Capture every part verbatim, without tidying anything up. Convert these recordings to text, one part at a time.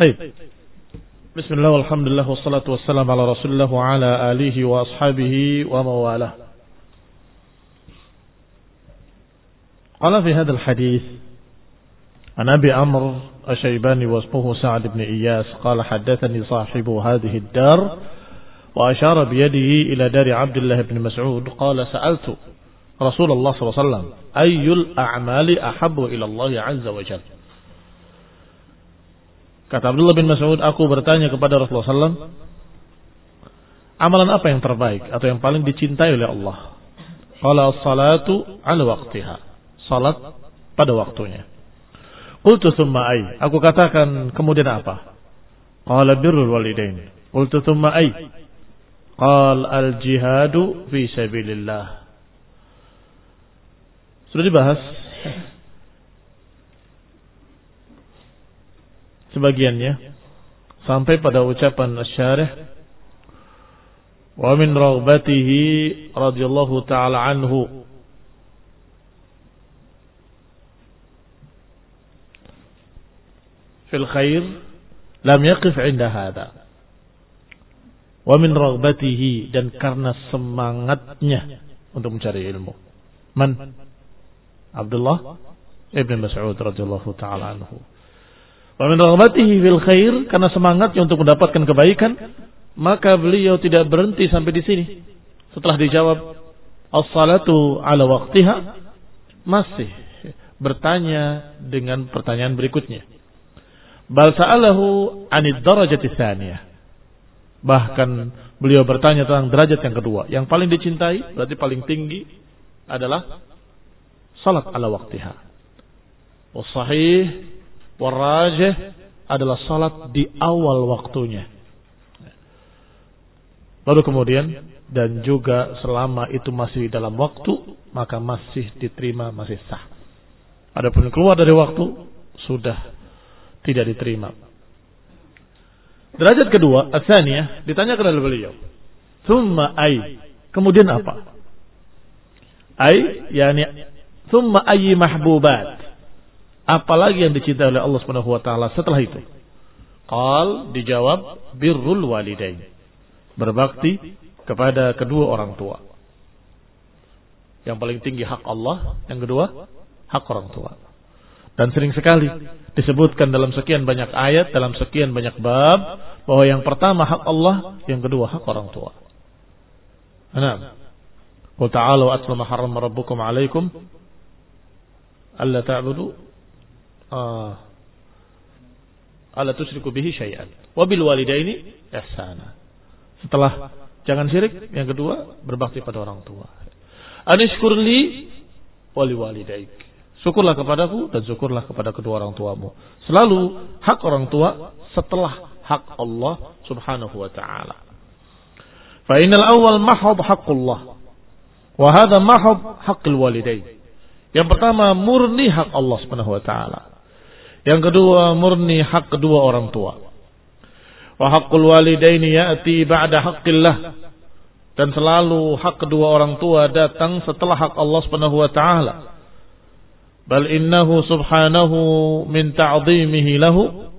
Baik. Bismillah walhamdulillah wassalatu wassalamu ala Rasulillah wa ala alihi wa ashabihi wa mawalah. Qala fi hadzal hadits an Abi Amr Asy-Syaibani wa ismuhu Sa'd ibn Iyas qala haddatsani sahibu hadhihi ad-dar wa asyara bi yadihi ila dari Abdullah ibn Mas'ud qala sa'altu Rasulullah sallallahu alaihi wasallam ayyul a'mali ahabbu ila Allah 'azza wa jalla. Kata Abdullah bin Mas'ud, aku bertanya kepada Rasulullah sallallahu alaihi wasallam, amalan apa yang terbaik atau yang paling dicintai oleh Allah? Qala as-salatu 'ala waqtiha. Salat pada waktunya. Qultu tsumma ay? Aku katakan kemudian apa? Qala birrul walidain. Qultu tsumma ay? Qala al-jihadu fi sabilillah. Sudah dibahas sebagiannya sampai pada ucapan asy-syarih wa min raghbatihi radhiyallahu ta'ala anhu fil khair lam yaqif 'inda hadha wa min raghbatihi, dan karena semangatnya untuk mencari ilmu. Man? Abdullah ibn Mas'ud radhiyallahu ta'ala anhu. Wa min raghbatihi fil khair, karena semangatnya untuk mendapatkan kebaikan, maka beliau tidak berhenti sampai di sini. Setelah dijawab as-salatu 'ala waqtiha, masih bertanya dengan pertanyaan berikutnya. Bal sa'alahu 'anid darajati tsaniyah. Bahkan beliau bertanya tentang derajat yang kedua, yang paling dicintai, berarti paling tinggi adalah salat 'ala waqtiha. Was sahih warajih adalah salat di awal waktunya. Lalu kemudian, dan juga selama itu masih dalam waktu, maka masih diterima, masih sah. Adapun keluar dari waktu, sudah tidak diterima. Derajat kedua, ats-tsaniyah, ditanyakan oleh beliau, tsumma ay, kemudian apa? Ay, yani tsumma ayyi mahbubat, apalagi yang dicintai oleh Allah Subhanahu wa taala setelah itu? Qal, dijawab birrul walidain, berbakti kepada kedua orang tua. Yang paling tinggi hak Allah, yang kedua hak orang tua. Dan sering sekali disebutkan dalam sekian banyak ayat, dalam sekian banyak bab, bahwa yang pertama hak Allah, yang kedua hak orang tua. Naam. Qul ta'alu atlu ma harrama rabbukum 'alaikum alla ta'budu Uh, ala tusyriku bihi syai'an wa bil walidaini ihsana. Setelah jangan syirik, yang kedua berbakti pada orang tua. Anishkurli wa li walidaik, syukurlah kepadaku dan syukurlah kepada kedua orang tuamu. Selalu hak orang tua setelah hak Allah Subhanahu wa ta'ala. Fa innal awwal mahab haqqullah wa hadha mahab haqqil walidain. Yang pertama murni hak Allah Subhanahu wa ta'ala. Yang kedua murni hak kedua orang tua. Wa haqqul walidaini ya'ti ba'da haqqillah, dan selalu hak kedua orang tua datang setelah hak Allah Subhanahu wa taala. Bal innahu subhanahu min ta'dhimihi lahu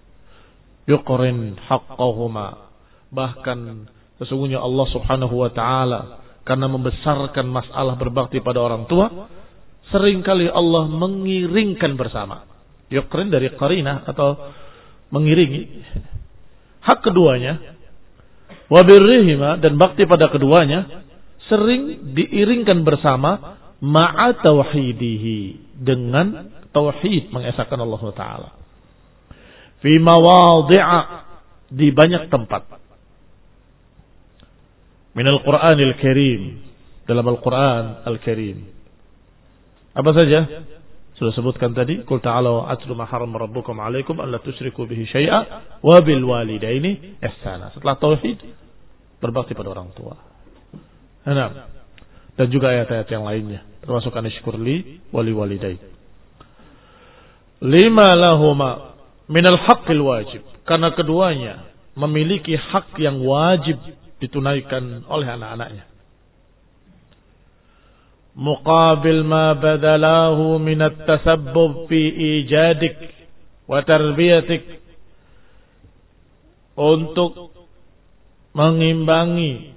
yuqrin haqqahuma. Bahkan sesungguhnya Allah Subhanahu wa taala karena membesarkan masalah berbakti pada orang tua, seringkali Allah mengiringkan bersama. Yuqrin dari qarinah atau mengiringi hak keduanya, wa birrihima, dan bakti pada keduanya sering diiringkan bersama ma'a tauhidihi, dengan tauhid, mengesahkan Allah Ta'ala, fi mawadhi'a, di banyak tempat, minal Qur'anil Karim, dalam Al-Quran Al-Karim. Apa saja? Sudah sebutkan tadi, qul ta'alu atlu ma harrama rabbukum 'alaikum alla tusyriku bihi syai'a wa bil walidaini ihsana. Setelah tauhid, berbakti pada orang tua. Nah, dan juga ayat-ayat yang lainnya, termasuk anishkurli wa li walidain. Lima lahuma minal haqqil wajib, karena keduanya memiliki hak yang wajib ditunaikan oleh anak-anaknya. Muqabil ma badalahu min at-tasabbub fi ijadik wa tarbiyatik, untuk mengimbangi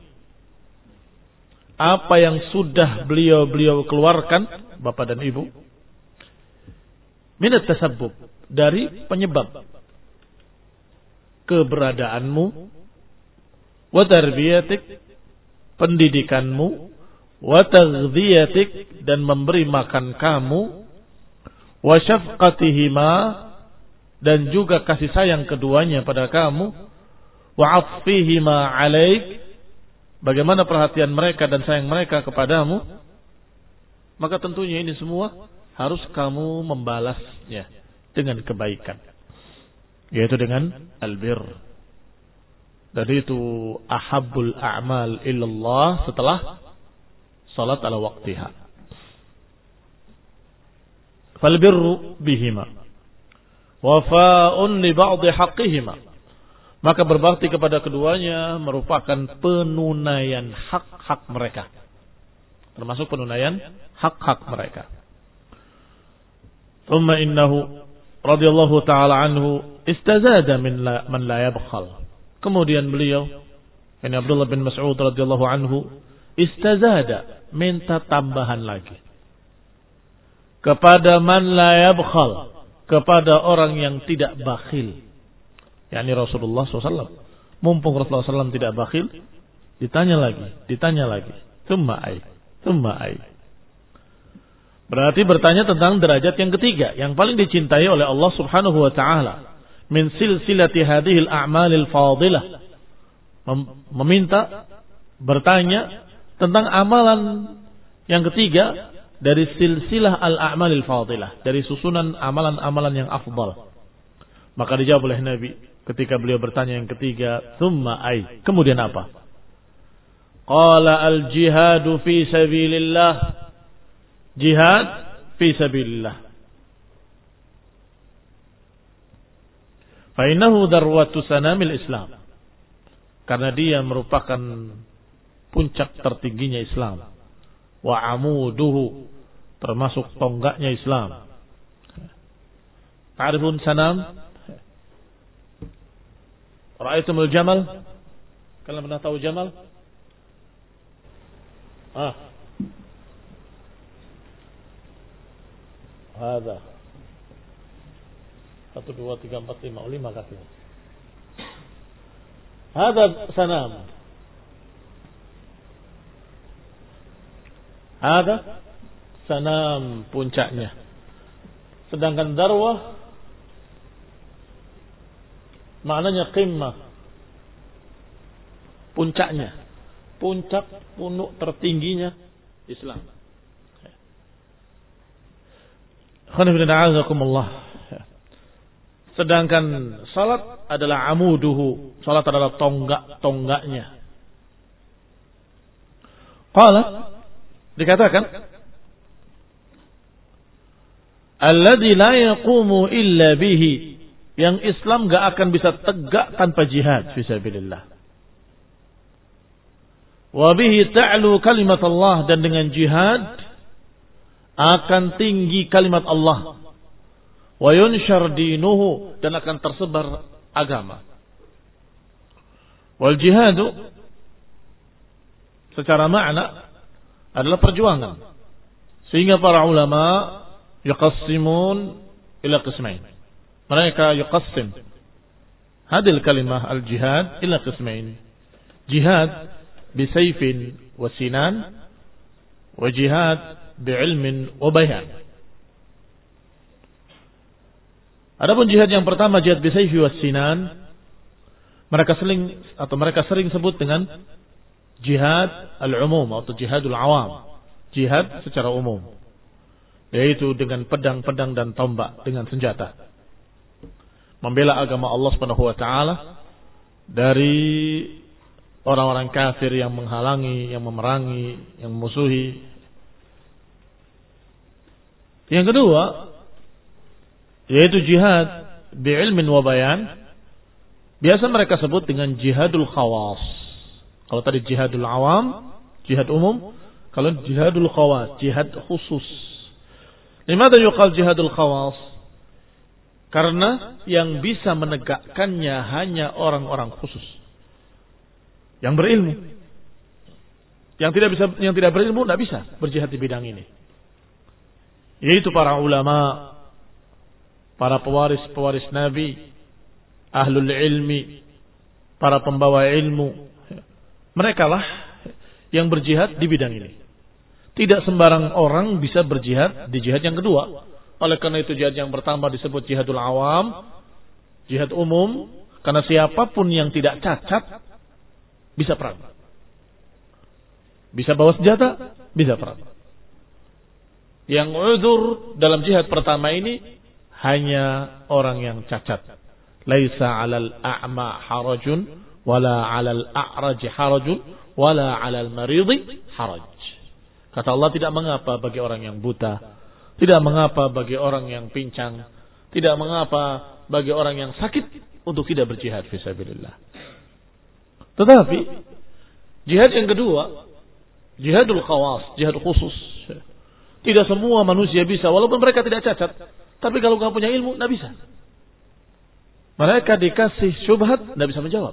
apa yang sudah beliau-beliau keluarkan, bapak dan ibu, minat tasabbub, dari penyebab keberadaanmu, wa tarbiyatik, pendidikanmu, wa taghdiyatik, dan memberi makan kamu, wa syafqatihima, dan juga kasih sayang keduanya pada kamu, wa atfihima alaik, bagaimana perhatian mereka dan sayang mereka kepadamu, maka tentunya ini semua harus kamu membalasnya dengan kebaikan, yaitu dengan albir. Dan itu ahabbul a'mal illallah setelah salat ala waqtiha. Fal birru bihima wafa'un li ba'dhi haqqihima, maka berbakti kepada keduanya merupakan penunaian hak-hak mereka, termasuk penunaian hak-hak mereka. Thumma innahu radhiyallahu ta'ala anhu istazada min la, man la yabkhal. Kemudian beliau, ini Abdullah bin Mas'ud radhiyallahu anhu, istazada, minta tambahan lagi kepada man la yabkhal, kepada orang yang tidak bakhil, yakni Rasulullah shallallahu alaihi wasallam. Mumpung Rasulullah shallallahu alaihi wasallam tidak bakhil, ditanya lagi, ditanya lagi, thumma ai, thumma ai. Berarti bertanya tentang derajat yang ketiga, yang paling dicintai oleh Allah Subhanahu wa taala, min silsilati hadhil a'malil fadilah. Meminta, bertanya tentang amalan yang ketiga dari silsilah al-a'malil fadilah, dari susunan amalan-amalan yang afdal. Maka dijawab oleh Nabi ketika beliau bertanya yang ketiga, thumma ai, kemudian apa? Qala al-jihadu fi sabilillah. Jihad fi sabilillah. Fa innahu darwatu sanamil Islam. Karena dia merupakan puncak tertingginya Islam. Wa amuduhu, termasuk tonggaknya Islam. Ta'rifun sanam? Ra'aitumul jamal? Kalian pernah tahu jamal? Ah. Ada satu dua tiga empat lima lima kakinya. Ada sanam. Ada sanam puncaknya. Sedangkan darwah maknanya qimmah, puncaknya, puncak punuk tertingginya Islam. Sedangkan salat adalah amuduhu, salat adalah tonggak-tonggaknya. Qala, dikatakan, alladzi la yaqumu illa bihi, yang Islam gak akan bisa tegak tanpa jihad fisabilillah. Wa bihi ta'lu kalimat Allah, dan dengan jihad akan tinggi kalimat Allah. Wa yunshar dinuhu, dan akan tersebar agama. Wal jihadu secara makna adalah perjuangan. Sehingga para ulama yuqassimun ila qismain. Mereka yuqassim hadil kalimah al-jihad ila qismain. Jihad bisayfin wa sinan, wa jihad bi'ilmin wa bayan. Adapun jihad yang pertama, jihad bisayfi wa sinan, mereka sering atau mereka sering sebut dengan jihad al-umum atau jihadul awam, jihad secara umum, yaitu dengan pedang-pedang dan tombak, dengan senjata, membela agama Allah Subhanahu wa taala dari orang-orang kafir yang menghalangi, yang memerangi, yang memusuhi. Yang kedua, yaitu jihad bi'ilmin wa bayan, biasa mereka sebut dengan jihadul khawas. Kalau tadi jihadul awam, jihad umum, kalau jihadul khawas, jihad khusus. Limada yuqal jihadul khawas? Karena yang bisa menegakkannya hanya orang-orang khusus yang berilmu. Yang tidak bisa, yang tidak berilmu tidak bisa berjihad di bidang ini. Yaitu para ulama, para pewaris-pewaris Nabi, ahlul ilmi, para pembawa ilmu. Mereka lah yang berjihad di bidang ini. Tidak sembarang orang bisa berjihad di jihad yang kedua. Oleh karena itu jihad yang pertama disebut jihadul awam, jihad umum, karena siapapun yang tidak cacat bisa perang. Bisa bawa senjata, bisa perang. Yang udzur dalam jihad pertama ini hanya orang yang cacat. Laisa 'alal a'ma harajun wala 'alal a'raj harajun wala 'alal maridi haraj. Kata Allah, tidak mengapa bagi orang yang buta, tidak mengapa bagi orang yang pincang, tidak mengapa bagi orang yang sakit untuk tidak berjihad fisabilillah. Tetapi jihad yang kedua, jihadul khawas, jihad khusus. Tidak semua manusia bisa, walaupun mereka tidak cacat. Tapi kalau kamu punya ilmu, tidak bisa. Mereka dikasih syubhat, tidak bisa menjawab.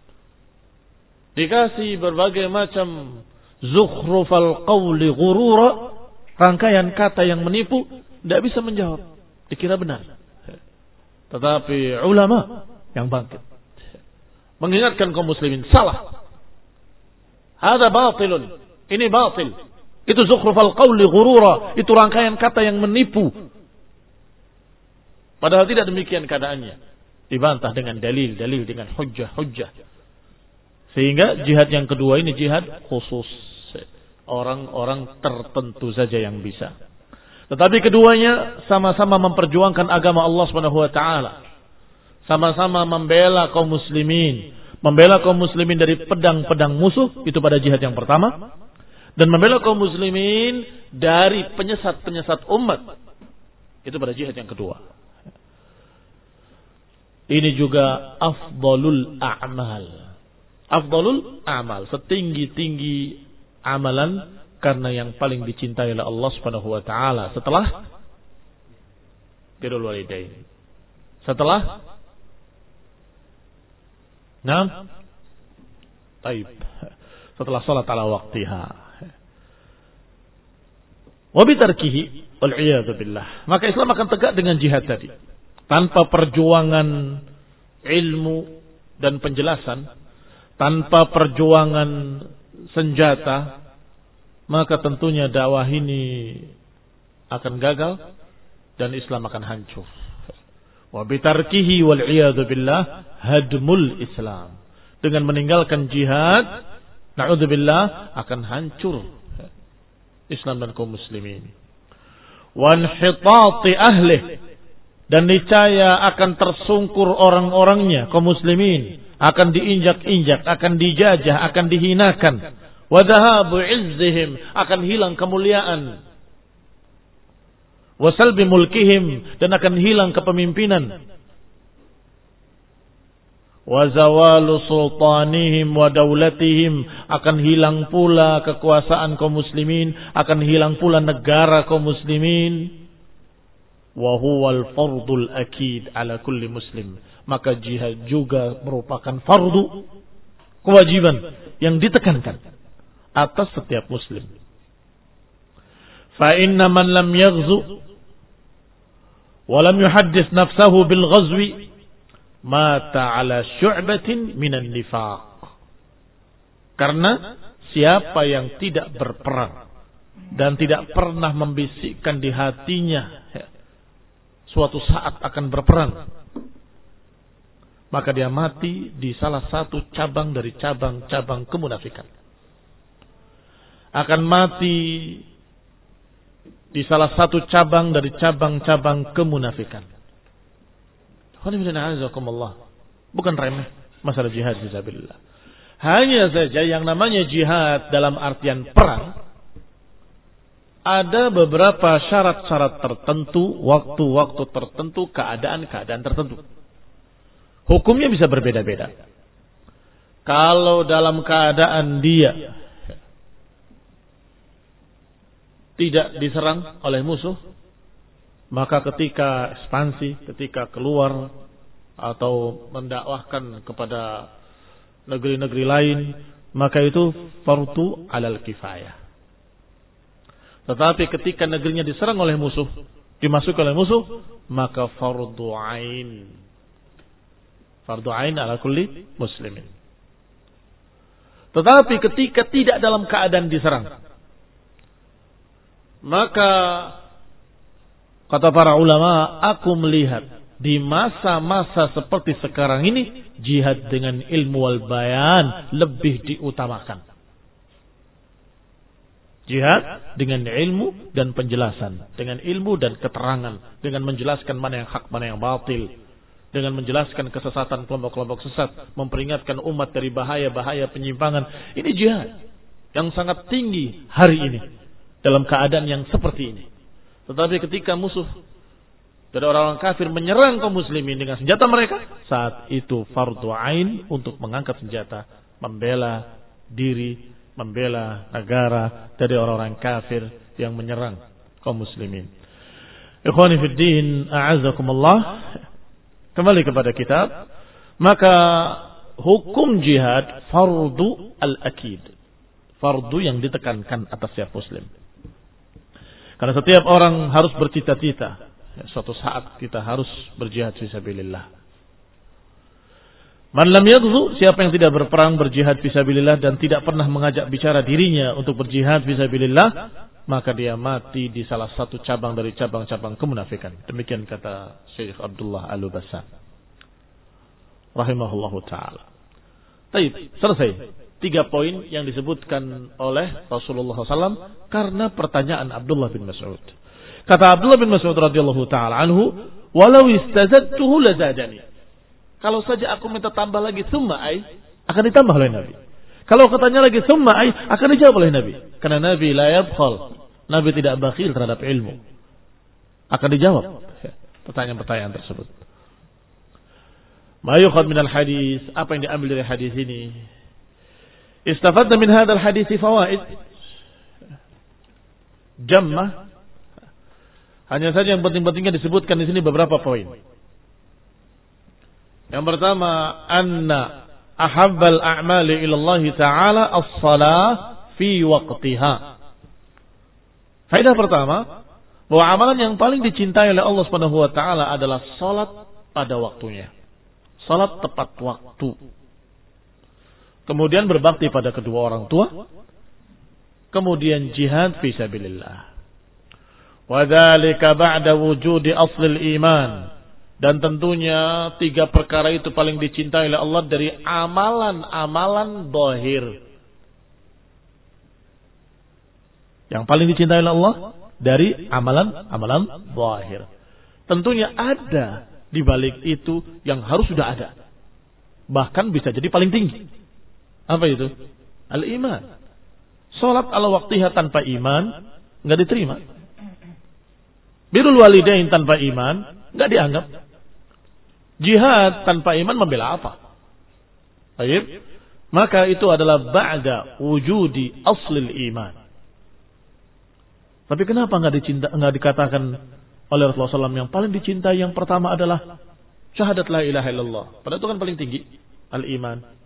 Dikasih berbagai macam zukhrufal qawli ghurura, rangkaian kata yang menipu, tidak bisa menjawab. Dikira benar. Tetapi ulama yang bangkit mengingatkan kaum muslimin, salah. Hada batilun. Ini batil. Itu zukhrufal qawli ghurura. Itu rangkaian kata yang menipu. Padahal tidak demikian keadaannya. Dibantah dengan dalil-dalil, dengan hujjah-hujjah. Sehingga jihad yang kedua ini jihad khusus. Orang-orang tertentu saja yang bisa. Tetapi keduanya sama-sama memperjuangkan agama Allah Subhanahu wa taala. Sama-sama membela kaum muslimin, membela kaum muslimin dari pedang-pedang musuh, itu pada jihad yang pertama, dan membela kaum muslimin dari penyesat-penyesat umat, itu pada jihad yang kedua. Ini juga afdalul a'mal. Afdalul a'mal, setinggi-tinggi amalan, karena yang paling dicintai oleh Allah Subhanahu wa taala setelah birrul walidain. Setelah Naam. Baik. Setelah salat ala waqtiha. Wa bitarkihi wal iyad billah. Maka Islam akan tegak dengan jihad tadi. Tanpa perjuangan ilmu dan penjelasan, tanpa perjuangan senjata, maka tentunya dakwah ini akan gagal dan Islam akan hancur. Wa bitarkihi wal iyadu billah hadmul Islam. Dengan meninggalkan jihad, na'udzubillah, akan hancur Islam dan kaum muslimin. Wa inhitati ahli, dan niscaya akan tersungkur orang-orangnya, kaum muslimin, akan diinjak-injak, akan dijajah, akan dihinakan. Wa dhahabu izzihim, akan hilang kemuliaan. Wa salbi mulkihim, dan akan hilang kepemimpinan. Wa zawalu sultanihim wa daulatihim, akan hilang pula kekuasaan kaum muslimin, akan hilang pula negara kaum muslimin. Wa huwal fardul akid ala kulli muslim, maka jihad juga merupakan fardu, kewajiban yang ditekankan atas setiap muslim. Fa inna man lam yaghzu wa lam yuhaddits nafsahu bil ghazwi mata ala syu'batin minan nifaq. Karena siapa yang tidak berperang dan tidak pernah membisikkan di hatinya suatu saat akan berperang, maka dia mati di salah satu cabang dari cabang-cabang kemunafikan. Akan mati di salah satu cabang dari cabang-cabang kemunafikan. Bukan remeh masalah jihad fisabilillah. Hanya saja yang namanya jihad dalam artian perang, ada beberapa syarat-syarat tertentu, waktu-waktu tertentu, keadaan-keadaan tertentu. Hukumnya bisa berbeda-beda. Kalau dalam keadaan dia tidak diserang oleh musuh, Maka ketika ekspansi, ketika keluar atau mendakwahkan kepada negeri-negeri lain, maka itu fardu alal kifayah. Tetapi ketika negerinya diserang oleh musuh, dimasuki oleh musuh, maka fardu ain. Fardu ain ala kulli muslimin. Tetapi ketika tidak dalam keadaan diserang, maka kata para ulama, aku melihat di masa-masa seperti sekarang ini, jihad dengan ilmu wal bayan lebih diutamakan. Jihad dengan ilmu dan penjelasan, dengan ilmu dan keterangan, dengan menjelaskan mana yang hak, mana yang batil, dengan menjelaskan kesesatan kelompok-kelompok sesat, memperingatkan umat dari bahaya-bahaya penyimpangan. Ini jihad yang sangat tinggi hari ini dalam keadaan yang seperti ini. Tetapi ketika musuh dari orang-orang kafir menyerang kaum muslimin dengan senjata mereka, saat itu fardu ain untuk mengangkat senjata, membela diri, membela negara dari orang-orang kafir yang menyerang kaum muslimin. Ikhwani fid din, a'azzakumullah. Kembali kepada kitab, maka hukum jihad fardu al-akid, fardu yang ditekankan atas setiap muslim. Karena setiap orang harus bercita-cita, ya, suatu saat kita harus berjihad fisabilillah. Man lam yaghzu, siapa yang tidak berperang berjihad fisabilillah dan tidak pernah mengajak bicara dirinya untuk berjihad fisabilillah, maka dia mati di salah satu cabang dari cabang-cabang kemunafikan. Demikian kata Syekh Abdullah Al-Bassam rahimahullahu taala. Baik, selesai. Tiga poin yang disebutkan oleh Rasulullah shallallahu alaihi wasallam karena pertanyaan Abdullah bin Mas'ud. Kata Abdullah bin Mas'ud radhiyallahu taala anhu, "Walau istazadtuhu lazadani." Kalau saja aku minta tambah lagi summa ai, akan ditambah oleh Nabi. Kalau katanya lagi summa ai, akan dijawab oleh Nabi. Karena Nabi la yabkhal. Nabi tidak bakhil terhadap ilmu. Akan dijawab pertanyaan-pertanyaan tersebut. Ma yukhad minal hadis, apa yang diambil dari hadis ini? Istafadna min hadzal hadis fawaid jammah. Hanya saja yang penting-pentingnya disebutkan di sini beberapa poin. Yang pertama, anna ahabbal a'mali ila Allah Ta'ala as-salah fi waqtiha. Faedah pertama, bahwa amalan yang paling dicintai oleh Allah Subhanahu wa taala adalah salat pada waktunya. Salat tepat waktu. Kemudian berbakti pada kedua orang tua. Kemudian jihad fi sabilillah. Wa dzalika ba'da wujudi aslil iman. Dan tentunya tiga perkara itu paling dicintai oleh Allah dari amalan-amalan zahir. Yang paling dicintai oleh Allah dari amalan-amalan zahir. Tentunya ada di balik itu yang harus sudah ada. Bahkan bisa jadi paling tinggi. Apa itu? Al-iman. Salat ala waktiha tanpa iman enggak diterima. Birrul walidain tanpa iman enggak dianggap. Jihad tanpa iman membela apa? Baik. Maka itu adalah ba'da wujudi aslil iman. Tapi kenapa enggak dicinta, enggak dikatakan oleh Rasulullah shallallahu alaihi wasallam yang paling dicintai yang pertama adalah syahadat la ilaha illallah. Padahal itu kan paling tinggi al-iman.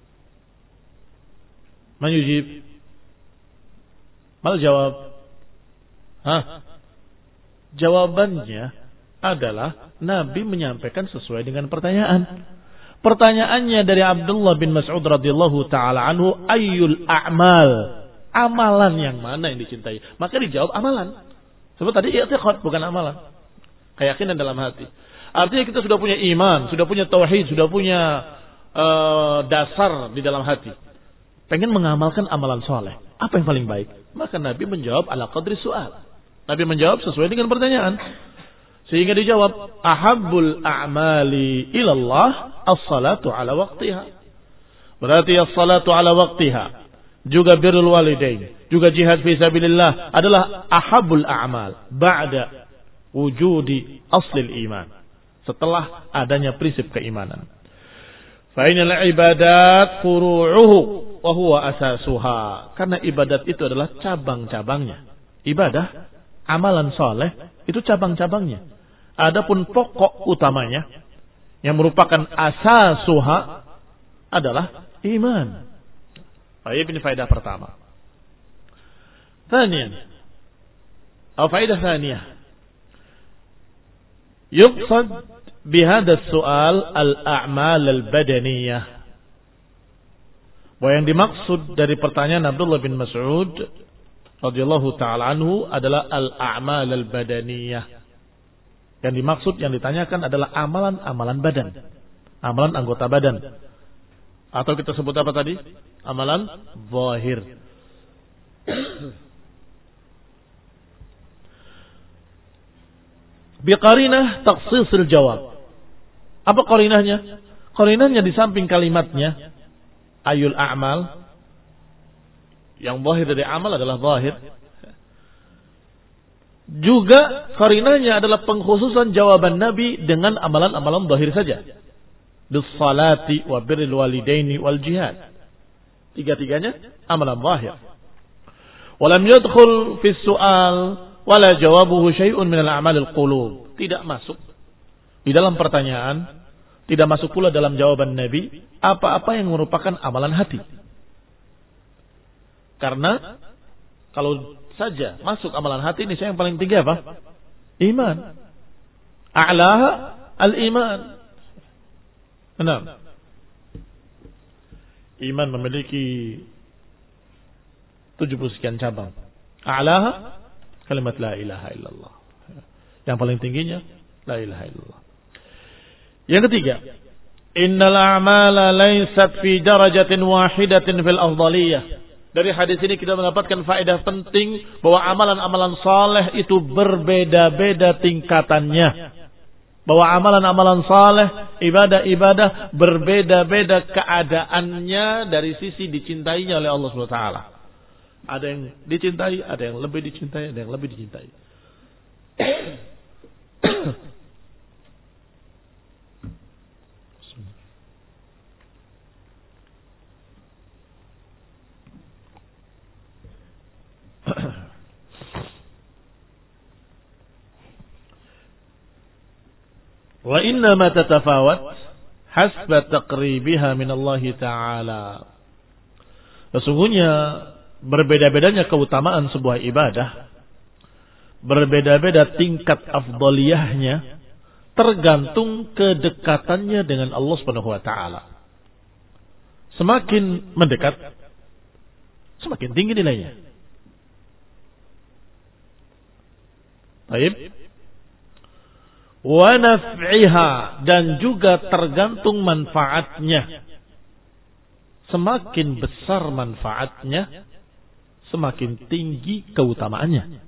Man yujib? Mal jawab? Hah? Jawabannya adalah Nabi menyampaikan sesuai dengan pertanyaan. Pertanyaannya dari Abdullah bin Mas'ud radhiyallahu taala anhu, ayyul a'mal? Amalan yang mana yang dicintai? Maka dijawab amalan. Sebab tadi i'tiqad bukan amalan. Keyakinan dalam hati. Artinya kita sudah punya iman, sudah punya tauhid, sudah punya uh, dasar di dalam hati. Pengen mengamalkan amalan soleh. Apa yang paling baik? Maka Nabi menjawab ala qadri su'al. Nabi menjawab sesuai dengan pertanyaan. Sehingga dijawab, ahabbul a'mali ilallah as-salatu ala waqtiha. Berarti as-salatu ala waqtiha. Juga birrul walidain. Juga jihad fi sabilillah adalah ahabbul a'mal. Ba'da wujudi aslil iman. Setelah adanya prinsip keimanan. Fa'inal ibadat furu'uhu wahuwa asasuha. Karena ibadat itu adalah cabang-cabangnya. Ibadah Amalan soleh itu cabang-cabangnya. Adapun pokok utamanya yang merupakan asasuha adalah iman. Baik, ini faedah pertama. Thaniyan, atau faedah thaniyah. Yuqsad bihadha as-su'al al-a'mal al-badaniyah. Bahwa yang dimaksud dari pertanyaan Abdullah bin Mas'ud radhiyallahu taala anhu adalah al-a'mal al-badaniyah. Yang dimaksud, yang ditanyakan adalah amalan-amalan badan, amalan anggota badan, atau kita sebut apa tadi? Amalan zahir. Biqarinah takhsisil jawab. Apa qarinahnya? Qarinahnya di samping kalimatnya ayul a'mal, yang zahir dari amal adalah zahir, juga qarinahnya adalah pengkhususan jawaban Nabi dengan amalan-amalan zahir saja. Bis-salati wa birril walidaini wal jihad. Tiga-tiganya amalan zahir. Walam yadkhul fi su'al wala jawabuhu syai'un min al-a'mal al-qulub. Tidak masuk di dalam pertanyaan, tidak masuk pula dalam jawaban Nabi apa-apa yang merupakan amalan hati. Karena kalau saja masuk amalan hati, ini saya yang paling tinggi apa? Iman. A'laha al-iman. Benar. Iman memiliki tujuh puluh sekian cabang. A'laha kalimat la ilaha illallah. Yang paling tingginya la ilaha illallah. Yang ketiga, innal a'mala laysat fi darajatin wahidatin fil afdaliyah. Dari hadis ini kita mendapatkan faedah penting bahwa amalan-amalan saleh itu berbeda-beda tingkatannya. Bahwa amalan-amalan saleh, ibadah-ibadah berbeda-beda keadaannya dari sisi dicintainya oleh Allah subhanahu wa taala. Ada yang dicintai, ada yang lebih dicintai, ada yang lebih dicintai. Wa innama tatafawat hasba taqribiha min Allah Ta'ala. Sesungguhnya berbeda-bedanya keutamaan sebuah ibadah, berbeda-beda tingkat afdaliyahnya, tergantung kedekatannya dengan Allah Subhanahu wa taala. Semakin mendekat, semakin tinggi nilainya. Baik. Wa naf'iha, dan juga tergantung manfaatnya. Semakin besar manfaatnya, semakin tinggi keutamaannya.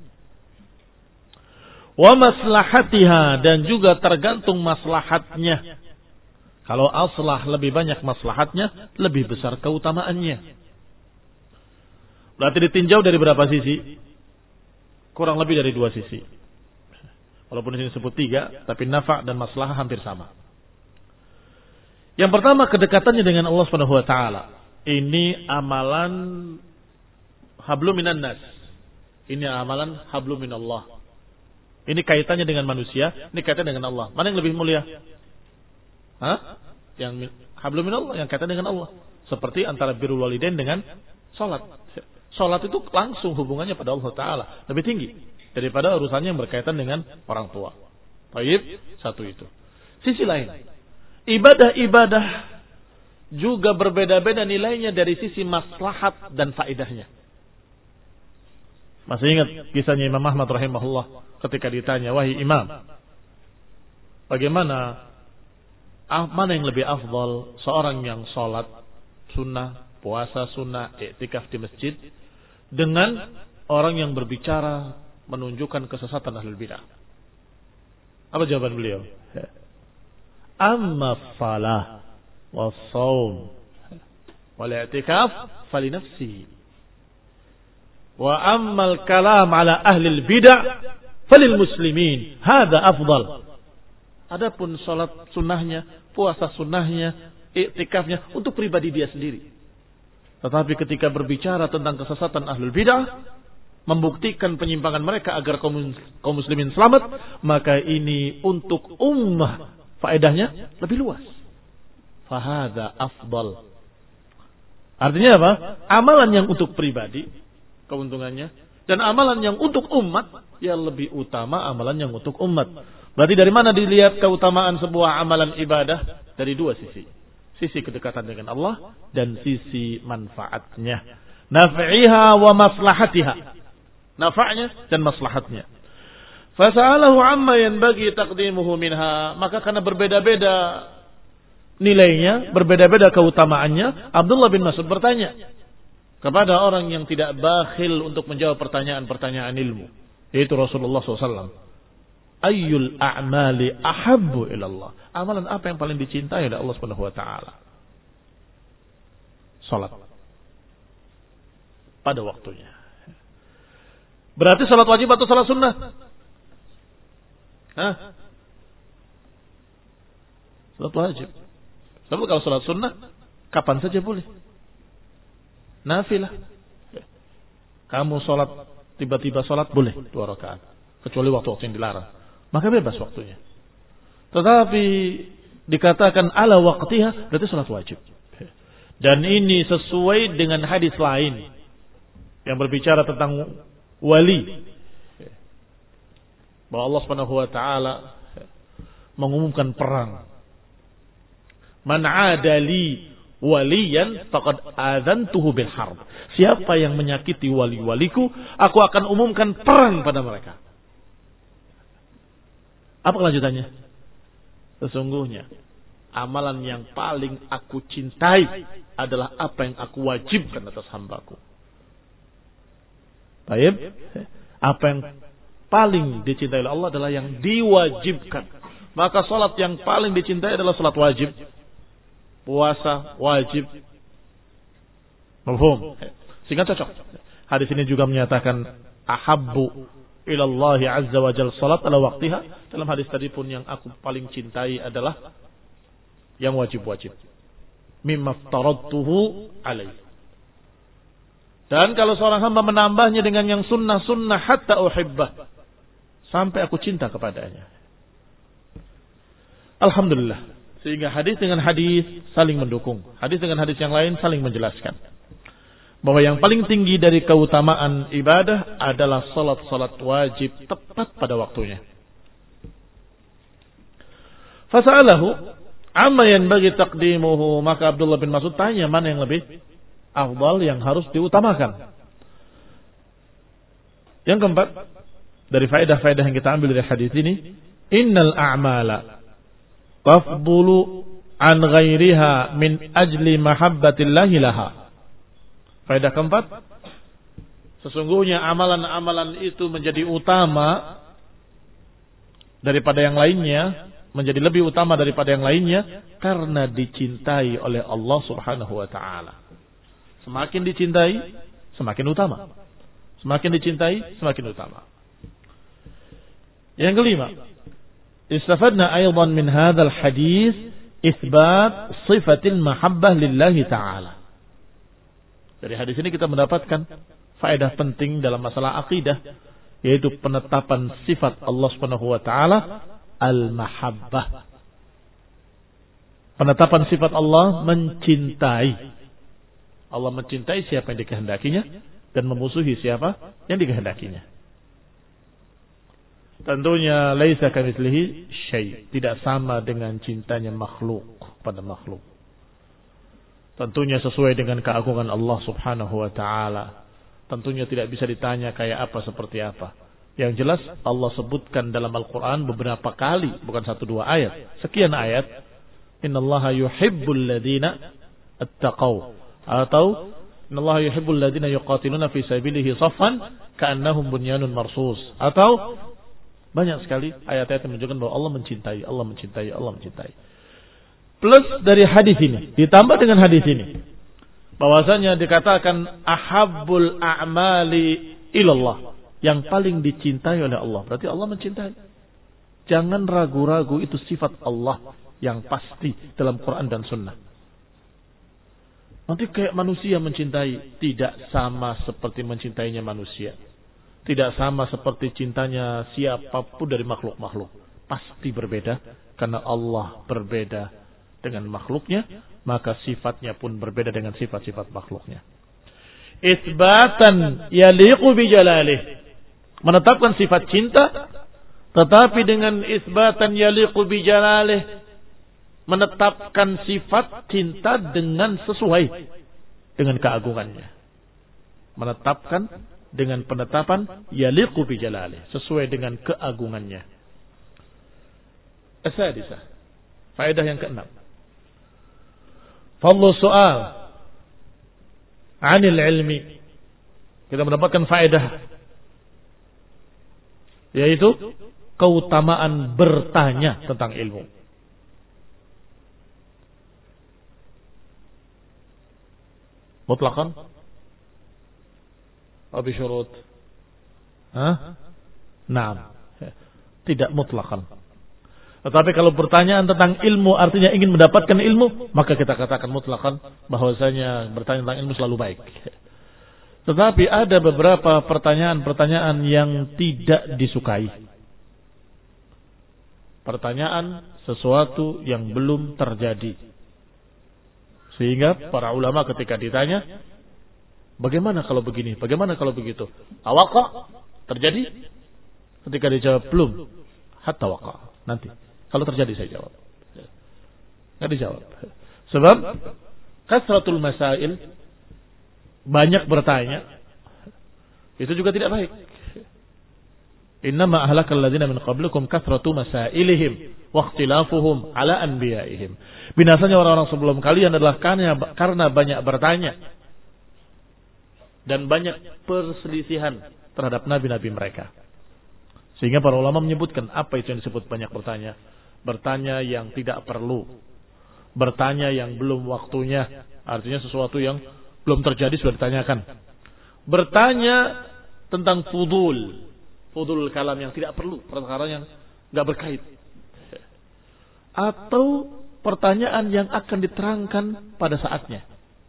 Wa maslahatiha, dan juga tergantung maslahatnya. Kalau aslah lebih banyak maslahatnya, lebih besar keutamaannya. Berarti ditinjau dari berapa sisi? Kurang lebih dari dua sisi. Walaupun di sini sebut tiga, tapi nafa' dan maslahah hampir sama. Yang pertama, kedekatannya dengan Allah Subhanahu wa taala. Ini amalan hablum minan nas. Ini amalan hablum minallah. Ini kaitannya dengan manusia, ini kaitannya dengan Allah. Mana yang lebih mulia? Hah? Yang hablum minallah, yang kaitannya dengan Allah. Seperti antara birrul walidain dengan salat. Salat itu langsung hubungannya pada Allah taala, lebih tinggi daripada urusannya yang berkaitan dengan orang tua. Baik, satu itu. Sisi lain, ibadah-ibadah juga berbeda-beda nilainya dari sisi maslahat dan faedahnya. Masih ingat kisahnya Imam Ahmad rahimahullah ketika ditanya, wahai Imam, bagaimana, ah, mana yang lebih afdal, seorang yang sholat sunnah, puasa sunnah, iktikaf di masjid, dengan orang yang berbicara menunjukkan kesesatan ahlul bidah? Apa jawaban beliau? Amma salah wa shaum wal i'tikaf fali nafsi, wa amma al kalam ala ahli al bidah falil muslimin, hadza afdal. Adapun salat sunnahnya, puasa sunnahnya, i'tikafnya untuk pribadi dia sendiri. Tetapi ketika berbicara tentang kesesatan ahlul bidah, membuktikan penyimpangan mereka agar kaum, kaum muslimin selamat, maka ini untuk ummah faedahnya lebih luas. Fahada afdal. Artinya apa? Amalan yang untuk pribadi keuntungannya, dan amalan yang untuk umat ya lebih utama amalan yang untuk umat. Berarti dari mana dilihat keutamaan sebuah amalan ibadah? Dari dua sisi. Sisi kedekatan dengan Allah dan sisi manfaatnya. Naf'iha wa maslahatiha. Nafa'nya dan maslahatnya. Fasa'alahu amma yanbaghi taqdimuhu minha. Maka karena berbeda-beda nilainya, berbeda-beda keutamaannya, Abdullah bin Mas'ud bertanya kepada orang yang tidak bakhil untuk menjawab pertanyaan-pertanyaan ilmu, yaitu Rasulullah shallallahu alaihi wasallam. Ayyul a'mali ahabbu ilallah. Amalan apa yang paling dicintai oleh Allah Subhanahu wa taala? Salat pada waktunya. Berarti salat wajib atau salat sunnah? Hah? Salat wajib. Tapi kalau salat sunnah kapan saja boleh. Nafilah. Kamu salat tiba-tiba salat boleh dua rakaat, kecuali waktu-waktu yang dilarang. Maka bebas waktunya. Tetapi dikatakan ala waqtiha berarti salat wajib. Dan ini sesuai dengan hadis lain yang berbicara tentang wali. Bahwa Allah Subhanahu wa taala mengumumkan perang. Man 'adali waliyan faqad adzantuhu bil harb. Siapa yang menyakiti wali-waliku, aku akan umumkan perang pada mereka. Apa kelanjutannya? Sesungguhnya amalan yang paling aku cintai adalah apa yang aku wajibkan atas hambaku. Baik, apa yang paling dicintai oleh Allah adalah yang diwajibkan. Maka salat yang paling dicintai adalah salat wajib. Puasa wajib. Mafhum? Sehingga cocok. Hadis ini juga menyatakan ahabbu ilallahi azza wa jalla salat ala waqtiha. Dalam hadis tadi pun yang aku paling cintai adalah yang wajib-wajib. Mimma aftaradtuhu alaih. Dan kalau seorang hamba menambahnya dengan yang sunnah-sunnah hatta uhibbah, sampai aku cinta kepadanya. Alhamdulillah. Sehingga hadis dengan hadis saling mendukung. Hadis dengan hadis yang lain saling menjelaskan. Bahwa yang paling tinggi dari keutamaan ibadah adalah salat-salat wajib tepat pada waktunya. Fasa'alahu amma yanbaghi taqdimuhu, maka Abdullah bin Mas'ud tanya mana yang lebih afdal, yang harus diutamakan. Yang keempat, dari faedah-faedah yang kita ambil dari hadis ini, innal a'mala tafdulu an ghairiha min ajli mahabbatillahi laha. Faedah keempat, sesungguhnya amalan-amalan itu menjadi utama daripada yang lainnya, menjadi lebih utama daripada yang lainnya karena dicintai oleh Allah Subhanahu wa taala. Semakin dicintai, semakin utama. Semakin dicintai, semakin utama. Yang kelima, istafadna aydan min hadzal hadis itsbat sifatil mahabbah lillahi ta'ala. Dari hadis ini kita mendapatkan faedah penting dalam masalah akidah, yaitu penetapan sifat Allah Subhanahu wa taala al-mahabbah. Penetapan sifat Allah mencintai. Allah mencintai siapa yang dikehendakinya dan memusuhi siapa yang dikehendakinya. Tentunya laisa kamitslihi syai', tidak sama dengan cintanya makhluk pada makhluk. Tentunya sesuai dengan keagungan Allah Subhanahu wa taala. Tentunya tidak bisa ditanya kayak apa seperti apa. Yang jelas Allah sebutkan dalam Al-Qur'an beberapa kali, bukan satu dua ayat, sekian ayat, innallaha yuhibbul ladzina attaqau, atau innallaha yuhibbul ladzina yuqatiluna fi sabilihi saffan ka'annahum bunyanun marsus, atau banyak sekali ayat-ayat yang menunjukkan bahwa Allah mencintai, Allah mencintai, Allah mencintai. Plus dari hadis ini, ditambah dengan hadis ini, bahwasanya dikatakan ahabbul a'mali ilallah, yang paling dicintai oleh Allah. Berarti Allah mencintai. Jangan ragu-ragu, itu sifat Allah yang pasti dalam Quran dan Sunnah. Nanti kayak manusia mencintai, tidak sama seperti mencintainya manusia. tidak sama seperti cintanya siapapun dari makhluk-makhluk. Pasti berbeda karena Allah berbeda dengan makhluknya, maka sifatnya pun berbeda dengan sifat-sifat makhluknya. Isbatan yaliqu bi jalalih. Menetapkan sifat cinta tetapi dengan isbatan yaliqu bi jalalih, menetapkan sifat cinta dengan sesuai dengan keagungannya. Menetapkan dengan penetapan yaliqu bi jalalih, sesuai dengan keagungannya. Asadisah, faedah yang keenam. Fadlu soal anil ilmi. Kita mendapatkan faedah, yaitu keutamaan bertanya tentang ilmu. Mutlaqan? Atau bisyurut? Hah? Naam. Tidak mutlaqan. Tetapi kalau pertanyaan tentang ilmu artinya ingin mendapatkan ilmu, maka kita katakan mutlaqan bahwasanya bertanya tentang ilmu selalu baik. Tetapi ada beberapa pertanyaan-pertanyaan yang tidak disukai. Pertanyaan sesuatu yang belum terjadi. Sehingga para ulama ketika ditanya, bagaimana kalau begini, bagaimana kalau begitu? Awaqa, terjadi? Ketika dijawab belum, hatta waqa, nanti. Kalau terjadi saya jawab. Nggak dijawab. Sebab kasratul masail, banyak bertanya, itu juga tidak baik. Innama ahlakal ladzina min qablikum kathratu masailihim wa ikhtilafuhum ala anbiya'ihim. Binasanya orang-orang sebelum kalian adalah karena, karena banyak bertanya dan banyak perselisihan terhadap nabi-nabi mereka. Sehingga para ulama menyebutkan apa itu yang disebut banyak bertanya. Bertanya yang tidak perlu, bertanya yang belum waktunya, artinya sesuatu yang belum terjadi sudah ditanyakan. Bertanya tentang fudul, fudul kalam yang tidak perlu, perkara yang nggak berkait. Atau pertanyaan yang akan diterangkan pada saatnya.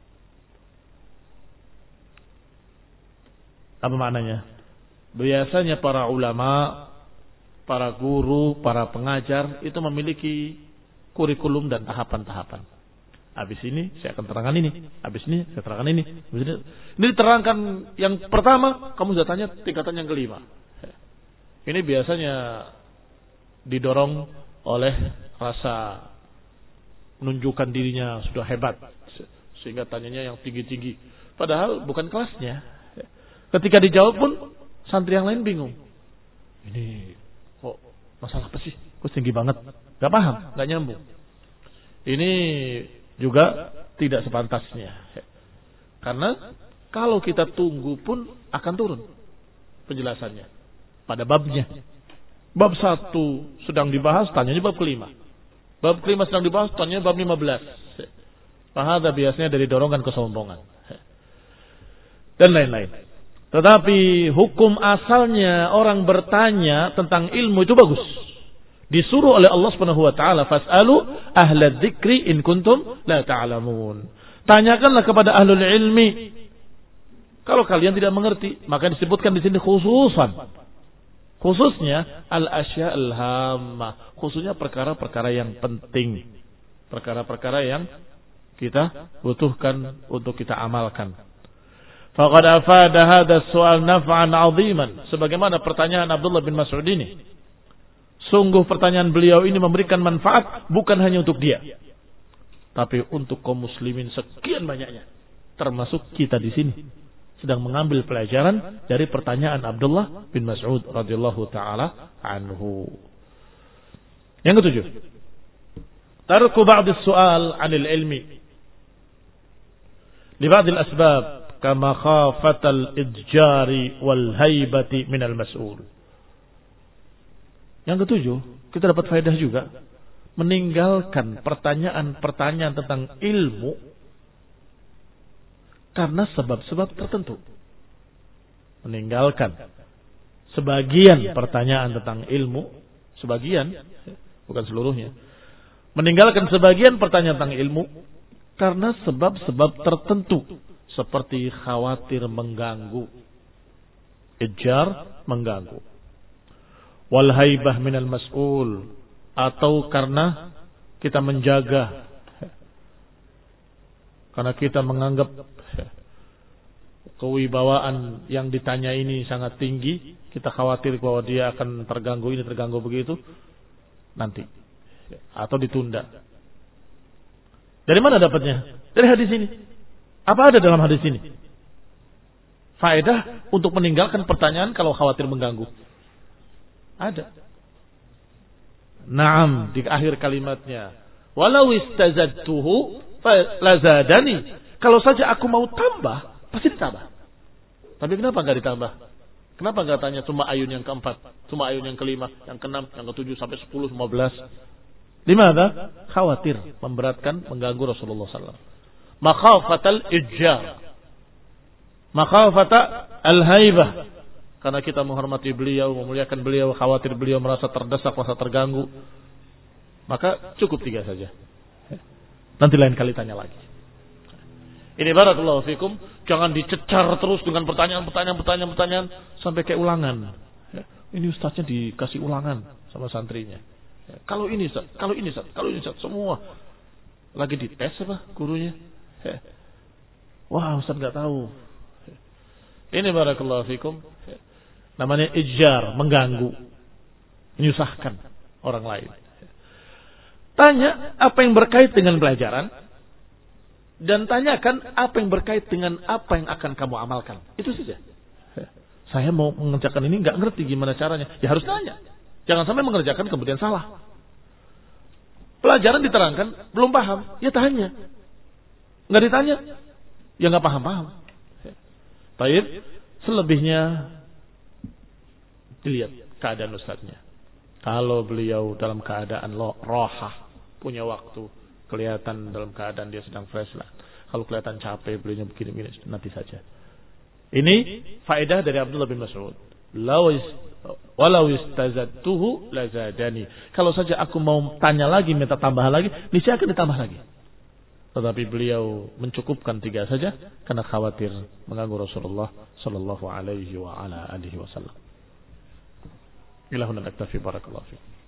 Apa maknanya? Biasanya para ulama, para guru, para pengajar itu memiliki kurikulum dan tahapan-tahapan. Habis ini saya akan terangkan ini, habis ini saya terangkan ini. Habis ini, ini diterangkan yang pertama, kamu sudah tanya tingkatan yang kelima. Ini biasanya didorong oleh rasa menunjukkan dirinya sudah hebat, sehingga tanyanya yang tinggi-tinggi. Padahal bukan kelasnya. Ketika dijawab pun santri yang lain bingung. Ini kok masalah apa sih? Kok tinggi banget? Gak paham, gak nyambung. Ini juga tidak sepantasnya. Karena kalau kita tunggu pun akan turun penjelasannya pada babnya. Bab satu sedang dibahas, tanyanya bab kelima. Bab kelima sedang dibahas, tanyanya bab lima belas. Fahadha biasanya dari dorongan kesombongan dan lain-lain. Tetapi hukum asalnya orang bertanya tentang ilmu itu bagus. Disuruh oleh Allah Subhanahu wa taala, fas'alu ahla dzikri in kuntum la ta'lamun. Tanyakanlah kepada ahlul ilmi kalau kalian tidak mengerti. Maka disebutkan di sini khususan. Khususnya al-asya al-hamma, khususnya perkara-perkara yang penting. Perkara-perkara yang kita butuhkan untuk kita amalkan. Faqad afada hadha as-su'al naf'an 'aziman, sebagaimana pertanyaan Abdullah bin Mas'ud ini. Sungguh pertanyaan beliau ini memberikan manfaat bukan hanya untuk dia, tapi untuk kaum muslimin sekian banyaknya, termasuk kita di sini sedang mengambil pelajaran dari pertanyaan Abdullah bin Mas'ud radhiyallahu taala anhu. Yang ketujuh, tarku ba'd as-su'al 'anil ilmi li ba'd al-asbab kama khafatal idjari wal haibati minal mas'ul. Yang ketujuh, kita dapat faedah juga meninggalkan pertanyaan-pertanyaan tentang ilmu karena sebab-sebab tertentu. Meninggalkan sebagian pertanyaan tentang ilmu, sebagian, bukan seluruhnya. Meninggalkan sebagian pertanyaan tentang ilmu karena sebab-sebab tertentu. Seperti khawatir mengganggu, Ijjar, mengganggu. Wal haibah minal mas'ul, atau karena kita menjaga, karena kita menganggap kewibawaan yang ditanya ini sangat tinggi, kita khawatir bahwa dia akan terganggu ini, terganggu begitu, nanti. Atau ditunda. Dari mana dapatnya? Dari hadis ini. Apa ada dalam hadis ini? Faedah untuk meninggalkan pertanyaan kalau khawatir mengganggu. Ada. Naam, di akhir kalimatnya. Walau istazadtuhu lazadani. Kalau saja aku mau tambah, pasti ditambah. Tapi kenapa enggak ditambah? Kenapa enggak tanya cuma ayun yang keempat, cuma ayun yang kelima, yang keenam, yang ketujuh sampai sepuluh, lima belas? Dimana? Khawatir, memberatkan, mengganggu Rasulullah sallallahu alaihi wasallam. Makhafatal ijjar, makhafata al-haibah, karena kita menghormati beliau, memuliakan beliau, khawatir beliau merasa terdesak, merasa terganggu, maka cukup tiga saja. Nanti lain kali tanya lagi. Ini barakallahu fikum, jangan dicecar terus dengan pertanyaan-pertanyaan, pertanyaan-pertanyaan sampai kayak ulangan. Ini ustaznya dikasih ulangan sama santrinya. Kalau ini, kalau ini, kalau ini, semua lagi dites apa gurunya? Wah, ustaz nggak tahu. Ini barakallahu fikum, namanya ijjar, mengganggu, menyusahkan orang lain. Tanya apa yang berkait dengan pelajaran, dan tanyakan apa yang berkait dengan apa yang akan kamu amalkan. Itu saja. Saya mau mengerjakan ini, nggak ngerti gimana caranya. Ya harus tanya. Jangan sampai mengerjakan kemudian salah. Pelajaran diterangkan, belum paham, ya tanya. Nggak ditanya, ya nggak paham-paham. Baik, selebihnya dilihat keadaan ustadznya. Kalau beliau dalam keadaan rohah, punya waktu, kelihatan dalam keadaan dia sedang fresh lah. Kalau kelihatan capek, beliau begini-begini, nanti saja. Ini faedah dari Abdullah bin Mas'ud. Walau istazadtuhu lazadani. Kalau saja aku mau tanya lagi, minta tambahan lagi, niscaya akan ditambah lagi. Tetapi beliau mencukupkan tiga saja karena khawatir mengganggu Rasulullah sallallahu alaihi wa ala alihi wasallam. Ilahuna naktafi, barakallahu fiik.